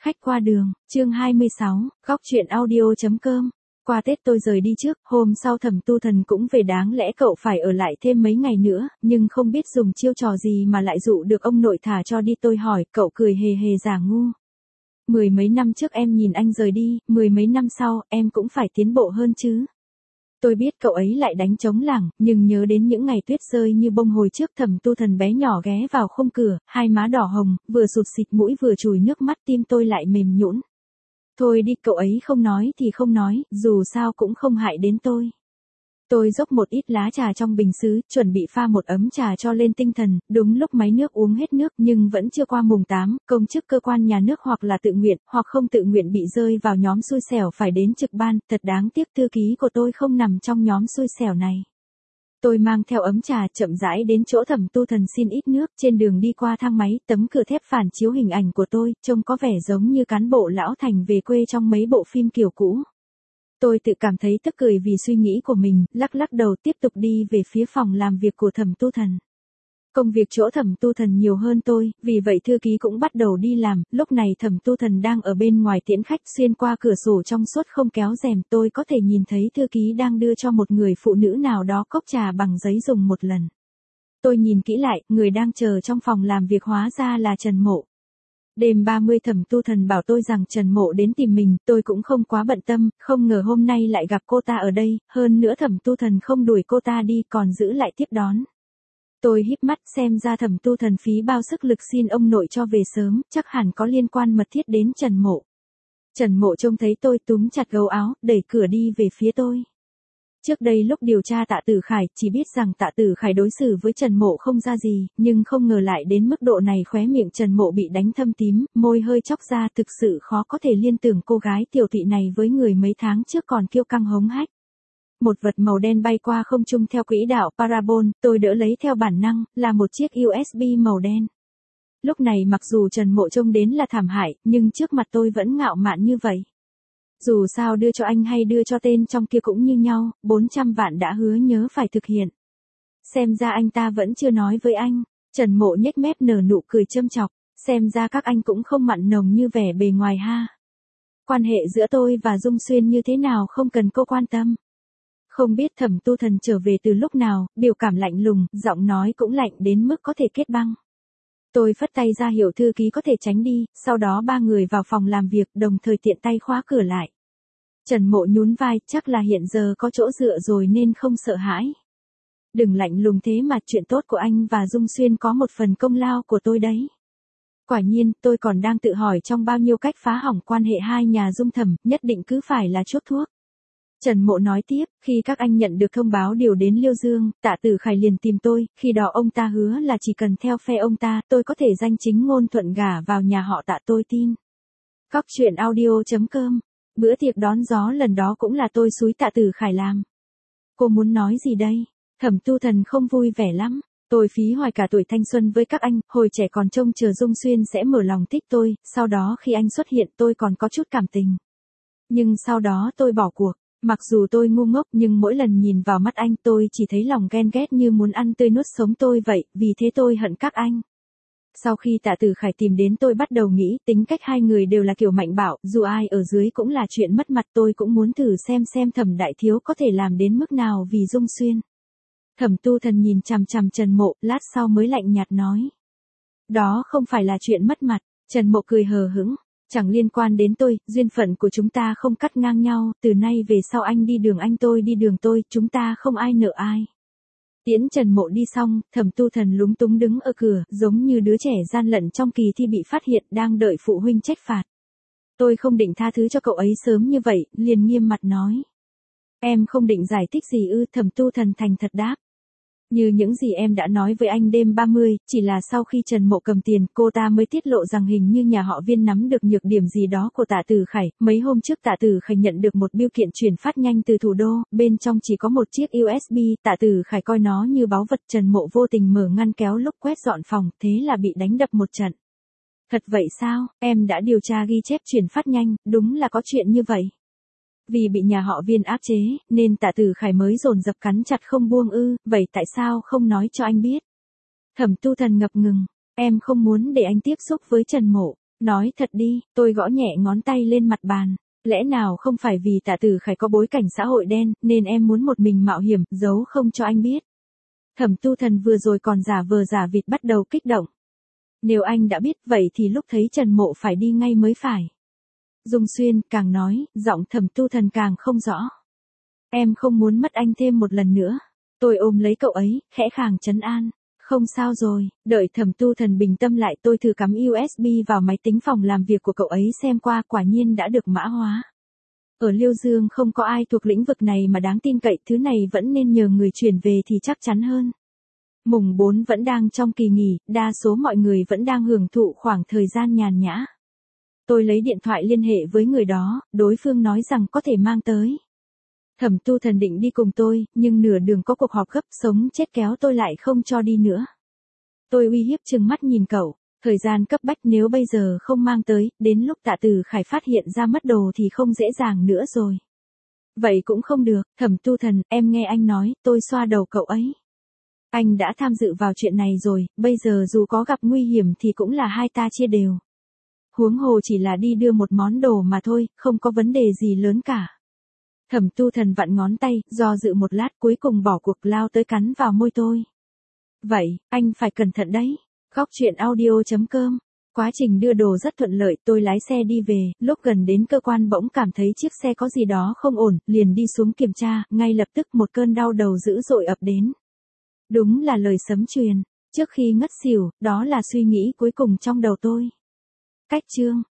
Khách qua đường, chương 26, góc truyện audio.com. Qua Tết tôi rời đi trước, hôm sau Thẩm Tu Thần cũng về, đáng lẽ cậu phải ở lại thêm mấy ngày nữa, nhưng không biết dùng chiêu trò gì mà lại dụ được ông nội thả cho đi. Tôi hỏi, cậu cười hề hề giả ngu. Mười mấy năm trước em nhìn anh rời đi, mười mấy năm sau, em cũng phải tiến bộ hơn chứ. Tôi biết cậu ấy lại đánh trống lảng, nhưng nhớ đến những ngày tuyết rơi như bông hồi trước. Thẩm Tu Thần bé nhỏ ghé vào khung cửa, hai má đỏ hồng, vừa sụt xịt mũi vừa chùi nước mắt, tim tôi lại mềm nhũn. Thôi đi, cậu ấy không nói thì không nói, dù sao cũng không hại đến tôi. Tôi dốc một ít lá trà trong bình sứ, chuẩn bị pha một ấm trà cho lên tinh thần, đúng lúc máy nước uống hết nước nhưng vẫn chưa qua mùng 8, công chức cơ quan nhà nước hoặc là tự nguyện, hoặc không tự nguyện bị rơi vào nhóm xui xẻo phải đến trực ban, thật đáng tiếc thư ký của tôi không nằm trong nhóm xui xẻo này. Tôi mang theo ấm trà chậm rãi đến chỗ Thẩm Tu Thần xin ít nước. Trên đường đi qua thang máy, tấm cửa thép phản chiếu hình ảnh của tôi, trông có vẻ giống như cán bộ lão thành về quê trong mấy bộ phim kiểu cũ. Tôi tự cảm thấy tức cười vì suy nghĩ của mình, lắc lắc đầu tiếp tục đi về phía phòng làm việc của Thẩm Tu Thần. Công việc chỗ Thẩm Tu Thần nhiều hơn tôi, vì vậy thư ký cũng bắt đầu đi làm. Lúc này Thẩm Tu Thần đang ở bên ngoài tiễn khách, xuyên qua cửa sổ trong suốt không kéo rèm, tôi có thể nhìn thấy thư ký đang đưa cho một người phụ nữ nào đó cốc trà bằng giấy dùng một lần. Tôi nhìn kỹ lại, người đang chờ trong phòng làm việc hóa ra là Trần Mộ. Đêm 30 Thẩm Tu Thần bảo tôi rằng Trần Mộ đến tìm mình, tôi cũng không quá bận tâm, không ngờ hôm nay lại gặp cô ta ở đây, hơn nữa Thẩm Tu Thần không đuổi cô ta đi còn giữ lại tiếp đón. Tôi híp mắt, xem ra Thẩm Tu Thần phí bao sức lực xin ông nội cho về sớm, chắc hẳn có liên quan mật thiết đến Trần Mộ. Trần Mộ trông thấy tôi túm chặt gấu áo, đẩy cửa đi về phía tôi. Trước đây lúc điều tra Tạ Tử Khải, chỉ biết rằng Tạ Tử Khải đối xử với Trần Mộ không ra gì, nhưng không ngờ lại đến mức độ này. Khóe miệng Trần Mộ bị đánh thâm tím, môi hơi chóc ra, thực sự khó có thể liên tưởng cô gái tiểu tụy này với người mấy tháng trước còn kiêu căng hống hách. Một vật màu đen bay qua không trung theo quỹ đạo parabol, tôi đỡ lấy theo bản năng, là một chiếc USB màu đen. Lúc này mặc dù Trần Mộ trông đến là thảm hại, nhưng trước mặt tôi vẫn ngạo mạn như vậy. Dù sao đưa cho anh hay đưa cho tên trong kia cũng như nhau, 400 vạn đã hứa nhớ phải thực hiện. Xem ra anh ta vẫn chưa nói với anh. Trần Mộ nhếch mép nở nụ cười châm chọc, xem ra các anh cũng không mặn nồng như vẻ bề ngoài ha. Quan hệ giữa tôi và Dung Xuyên như thế nào không cần cô quan tâm. Không biết Thẩm Tu Thần trở về từ lúc nào, biểu cảm lạnh lùng, giọng nói cũng lạnh đến mức có thể kết băng. Tôi phất tay ra hiệu thư ký có thể tránh đi, sau đó ba người vào phòng làm việc, đồng thời tiện tay khóa cửa lại. Trần Mộ nhún vai, chắc là hiện giờ có chỗ dựa rồi nên không sợ hãi. Đừng lạnh lùng thế mà, chuyện tốt của anh và Dung Xuyên có một phần công lao của tôi đấy. Quả nhiên, tôi còn đang tự hỏi trong bao nhiêu cách phá hỏng quan hệ hai nhà Dung Thẩm, nhất định cứ phải là chuốc thuốc. Trần Mộ nói tiếp, khi các anh nhận được thông báo điều đến Liêu Dương, Tạ Tử Khải liền tìm tôi, khi đó ông ta hứa là chỉ cần theo phe ông ta, tôi có thể danh chính ngôn thuận gả vào nhà họ Tạ, tôi tin. Góc truyện audio.com. Bữa tiệc đón gió lần đó cũng là tôi xúi Tạ Tử Khải làm. Cô muốn nói gì đây? Thẩm Tu Thần không vui vẻ lắm. Tôi phí hoài cả tuổi thanh xuân với các anh, hồi trẻ còn trông chờ Dung Xuyên sẽ mở lòng thích tôi, sau đó khi anh xuất hiện tôi còn có chút cảm tình. Nhưng sau đó tôi bỏ cuộc. Mặc dù tôi ngu ngốc nhưng mỗi lần nhìn vào mắt anh tôi chỉ thấy lòng ghen ghét như muốn ăn tươi nuốt sống tôi vậy, vì thế tôi hận các anh. Sau khi Tạ Tử Khải tìm đến tôi bắt đầu nghĩ tính cách hai người đều là kiểu mạnh bạo, dù ai ở dưới cũng là chuyện mất mặt, tôi cũng muốn thử xem Thẩm đại thiếu có thể làm đến mức nào vì Dung Xuyên. Thẩm Tu Thần nhìn chằm chằm Trần Mộ, lát sau mới lạnh nhạt nói. Đó không phải là chuyện mất mặt. Trần Mộ cười hờ hững. Chẳng liên quan đến tôi, duyên phận của chúng ta không cắt ngang nhau, từ nay về sau anh đi đường anh tôi đi đường tôi, chúng ta không ai nợ ai. Tiễn Trần Mộ đi xong, Thẩm Tu Thần lúng túng đứng ở cửa, giống như đứa trẻ gian lận trong kỳ thi bị phát hiện đang đợi phụ huynh trách phạt. Tôi không định tha thứ cho cậu ấy sớm như vậy, liền nghiêm mặt nói. Em không định giải thích gì ư? Thẩm Tu Thần thành thật đáp. Như những gì em đã nói với anh đêm 30, chỉ là sau khi Trần Mộ cầm tiền, cô ta mới tiết lộ rằng hình như nhà họ Viên nắm được nhược điểm gì đó của Tạ Tử Khải. Mấy hôm trước Tạ Tử Khải nhận được một bưu kiện chuyển phát nhanh từ thủ đô, bên trong chỉ có một chiếc USB, Tạ Tử Khải coi nó như báu vật. Trần Mộ vô tình mở ngăn kéo lúc quét dọn phòng, thế là bị đánh đập một trận. Thật vậy sao? Em đã điều tra ghi chép chuyển phát nhanh, đúng là có chuyện như vậy. Vì bị nhà họ Viên áp chế, nên Tạ Tử Khải mới dồn dập cắn chặt không buông ư, vậy tại sao không nói cho anh biết? Thẩm Tu Thần ngập ngừng, em không muốn để anh tiếp xúc với Trần Mộ. Nói thật đi, tôi gõ nhẹ ngón tay lên mặt bàn. Lẽ nào không phải vì Tạ Tử Khải có bối cảnh xã hội đen, nên em muốn một mình mạo hiểm, giấu không cho anh biết. Thẩm Tu Thần vừa rồi còn giả vờ giả vịt bắt đầu kích động. Nếu anh đã biết vậy thì lúc thấy Trần Mộ phải đi ngay mới phải. Dung Xuyên càng nói, giọng Thẩm Tu Thần càng không rõ. Em không muốn mất anh thêm một lần nữa. Tôi ôm lấy cậu ấy, khẽ khàng trấn an. Không sao rồi, đợi Thẩm Tu Thần bình tâm lại tôi thử cắm USB vào máy tính phòng làm việc của cậu ấy xem qua, quả nhiên đã được mã hóa. Ở Liêu Dương không có ai thuộc lĩnh vực này mà đáng tin cậy, thứ này vẫn nên nhờ người chuyển về thì chắc chắn hơn. Mùng 4 vẫn đang trong kỳ nghỉ, đa số mọi người vẫn đang hưởng thụ khoảng thời gian nhàn nhã. Tôi lấy điện thoại liên hệ với người đó, đối phương nói rằng có thể mang tới. Thẩm Tu Thần định đi cùng tôi, nhưng nửa đường có cuộc họp gấp, sống chết kéo tôi lại không cho đi nữa. Tôi uy hiếp trừng mắt nhìn cậu, thời gian cấp bách, nếu bây giờ không mang tới, đến lúc Tạ Tử Khải phát hiện ra mất đồ thì không dễ dàng nữa rồi. Vậy cũng không được, Thẩm Tu Thần, em nghe anh nói, tôi xoa đầu cậu ấy. Anh đã tham dự vào chuyện này rồi, bây giờ dù có gặp nguy hiểm thì cũng là hai ta chia đều. Huống hồ chỉ là đi đưa một món đồ mà thôi, không có vấn đề gì lớn cả. Thẩm Tu Thần vặn ngón tay, do dự một lát cuối cùng bỏ cuộc, lao tới cắn vào môi tôi. Vậy, anh phải cẩn thận đấy. Góc truyện audio.com. Quá trình đưa đồ rất thuận lợi, tôi lái xe đi về, lúc gần đến cơ quan bỗng cảm thấy chiếc xe có gì đó không ổn, liền đi xuống kiểm tra, ngay lập tức một cơn đau đầu dữ dội ập đến. Đúng là lời sấm truyền, trước khi ngất xỉu, đó là suy nghĩ cuối cùng trong đầu tôi. Cách chương